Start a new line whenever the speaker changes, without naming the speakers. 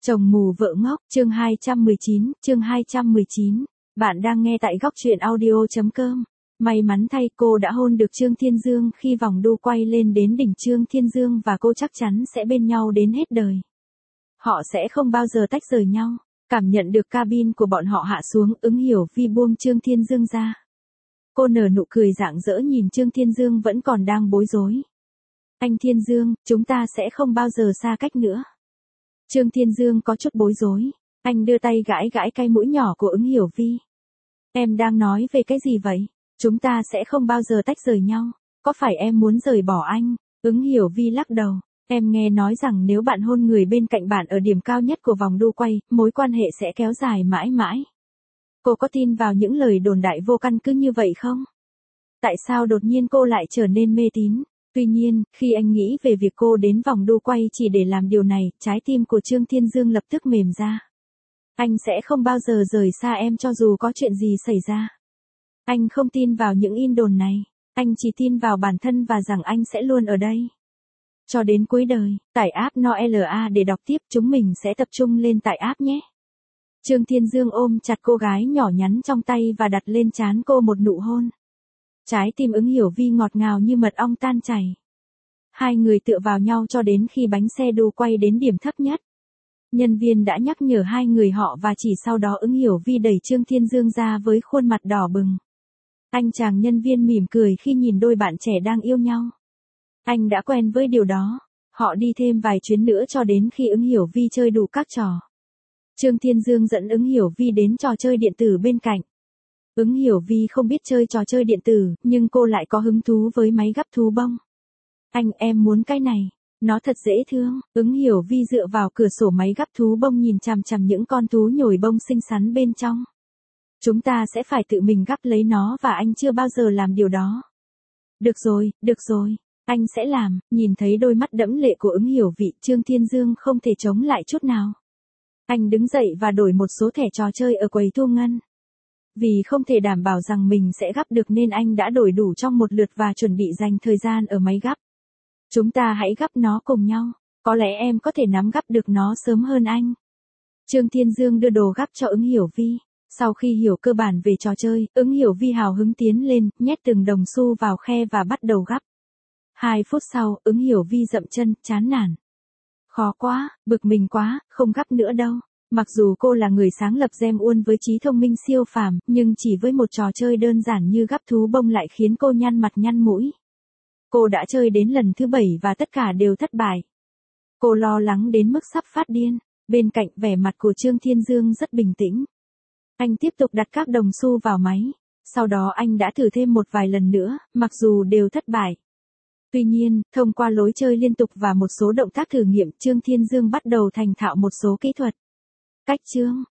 Chồng mù vợ ngốc, chương 219. Bạn đang nghe tại góc truyện audio.com. May mắn thay, cô đã hôn được Trương Thiên Dương khi vòng đu quay lên đến đỉnh. Trương Thiên Dương và cô chắc chắn sẽ bên nhau đến hết đời. Họ sẽ không bao giờ tách rời nhau. Cảm nhận được cabin của bọn họ hạ xuống, Ứng Hiểu Vi buông Trương Thiên Dương ra. Cô nở nụ cười rạng rỡ nhìn Trương Thiên Dương vẫn còn đang bối rối. Anh Thiên Dương, chúng ta sẽ không bao giờ xa cách nữa. Trương Thiên Dương có chút bối rối. Anh đưa tay gãi gãi cái mũi nhỏ của Ứng Hiểu Vi. Em đang nói về cái gì vậy? Chúng ta sẽ không bao giờ tách rời nhau. Có phải em muốn rời bỏ anh? Ứng Hiểu Vi lắc đầu. Em nghe nói rằng nếu bạn hôn người bên cạnh bạn ở điểm cao nhất của vòng đu quay, mối quan hệ sẽ kéo dài mãi mãi. Cô có tin vào những lời đồn đại vô căn cứ như vậy không? Tại sao đột nhiên cô lại trở nên mê tín? Tuy nhiên, khi anh nghĩ về việc cô đến vòng đu quay chỉ để làm điều này, trái tim của Trương Thiên Dương lập tức mềm ra. Anh sẽ không bao giờ rời xa em cho dù có chuyện gì xảy ra. Anh không tin vào những in đồn này. Anh chỉ tin vào bản thân và rằng anh sẽ luôn ở đây. Cho đến cuối đời, tải app Noela để đọc tiếp, chúng mình sẽ tập trung lên tải app nhé. Trương Thiên Dương ôm chặt cô gái nhỏ nhắn trong tay và đặt lên trán cô một nụ hôn. Trái tim Ứng Hiểu Vi ngọt ngào như mật ong tan chảy. Hai người tựa vào nhau cho đến khi bánh xe đu quay đến điểm thấp nhất. Nhân viên đã nhắc nhở hai người họ và chỉ sau đó Ứng Hiểu Vi đẩy Trương Thiên Dương ra với khuôn mặt đỏ bừng. Anh chàng nhân viên mỉm cười khi nhìn đôi bạn trẻ đang yêu nhau. Anh đã quen với điều đó. Họ đi thêm vài chuyến nữa cho đến khi Ứng Hiểu Vi chơi đủ các trò. Trương Thiên Dương dẫn Ứng Hiểu Vi đến trò chơi điện tử bên cạnh. Ứng Hiểu Vi không biết chơi trò chơi điện tử, nhưng cô lại có hứng thú với máy gắp thú bông. Anh, em muốn cái này. Nó thật dễ thương. Ứng Hiểu Vi dựa vào cửa sổ máy gắp thú bông nhìn chằm chằm những con thú nhồi bông xinh xắn bên trong. Chúng ta sẽ phải tự mình gắp lấy nó và anh chưa bao giờ làm điều đó. Được rồi, anh sẽ làm. Nhìn thấy đôi mắt đẫm lệ của Ứng Hiểu Vi, Trương Thiên Dương không thể chống lại chút nào. Anh đứng dậy và đổi một số thẻ trò chơi ở quầy thu ngân. Vì không thể đảm bảo rằng mình sẽ gắp được nên anh đã đổi đủ trong một lượt và chuẩn bị dành thời gian ở máy gắp. Chúng ta hãy gắp nó cùng nhau. Có lẽ em có thể nắm gắp được nó sớm hơn anh. Trương Thiên Dương đưa đồ gắp cho Ứng Hiểu Vi. Sau khi hiểu cơ bản về trò chơi, Ứng Hiểu Vi hào hứng tiến lên, nhét từng đồng xu vào khe và bắt đầu gắp. 2 phút sau, Ứng Hiểu Vi dậm chân, chán nản. Khó quá, bực mình quá, không gắp nữa đâu. Mặc dù cô là người sáng lập Gem Uôn với trí thông minh siêu phàm, nhưng chỉ với một trò chơi đơn giản như gắp thú bông lại khiến cô nhăn mặt nhăn mũi. Cô đã chơi đến lần thứ 7 và tất cả đều thất bại. Cô lo lắng đến mức sắp phát điên. Bên cạnh, vẻ mặt của Trương Thiên Dương rất bình tĩnh. Anh tiếp tục đặt các đồng xu vào máy. Sau đó anh đã thử thêm một vài lần nữa, mặc dù đều thất bại. Tuy nhiên, thông qua lối chơi liên tục và một số động tác thử nghiệm, Trương Thiên Dương bắt đầu thành thạo một số kỹ thuật. Cách chương,